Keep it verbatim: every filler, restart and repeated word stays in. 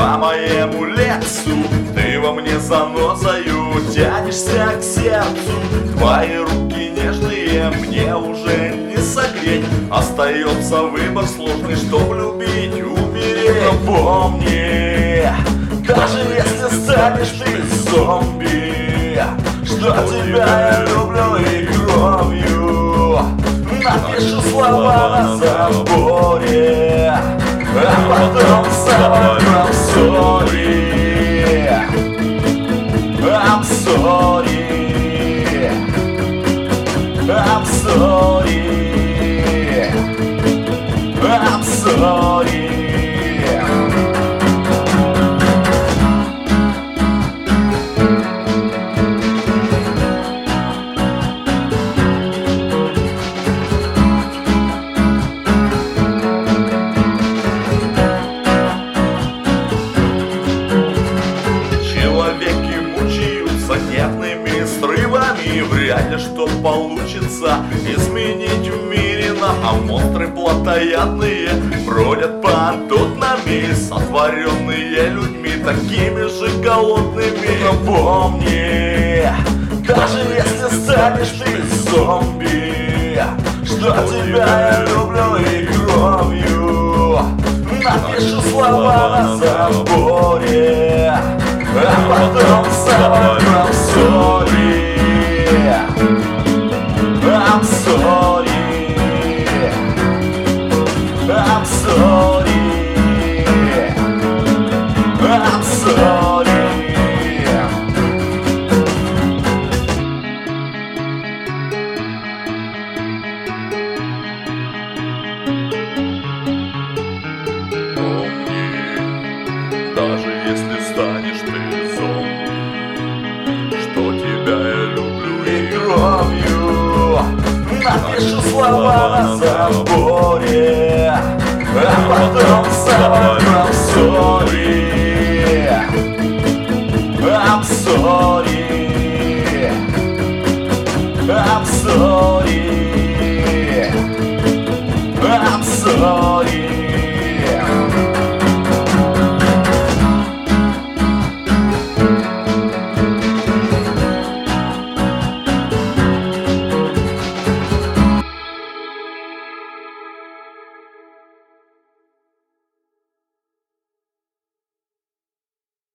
по моему лесу. Ты во мне занозою тянешься к сердцу. Твои руки нежные мне уже не согреть. Остается выбор сложный, чтоб любить, умереть. Но помни, даже если станешь ты зомби, что тебя я люблю и кровью напишу слова на заборе, а потом сам sorry, I'm sorry, I'm sorry, I'm sorry. Нервными срывами вряд ли что получится изменить в мире нам. А монстры плотоядные бродят под окнами, сотворенные людьми такими же голодными. Но помни, даже если станешь ты зомби, что тебя я люблю и кровью напишу слова на заборе, а потом сам I'm sorry, I'm sorry, I'm sorry, I'm sorry. Помни, даже если станешь ты зомби, что тебя я люблю и кровью напишу слова на забор.